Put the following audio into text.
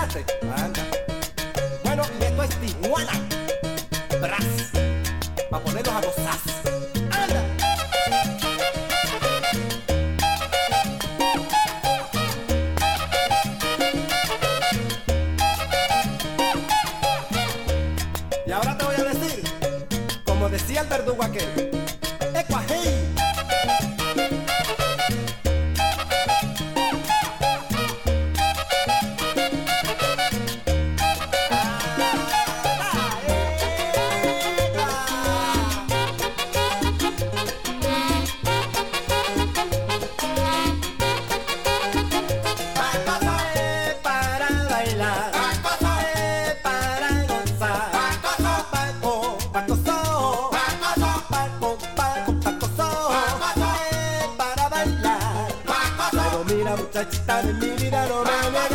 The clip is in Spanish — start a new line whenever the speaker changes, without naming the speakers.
Imagínate, anda. Bueno, y esto es Tijuana Brass, pa' ponerlos a gozar. Anda. Y ahora te voy a decir, como decía el verdugo aquel, ¡ecuají! Muchachita de mi vida no me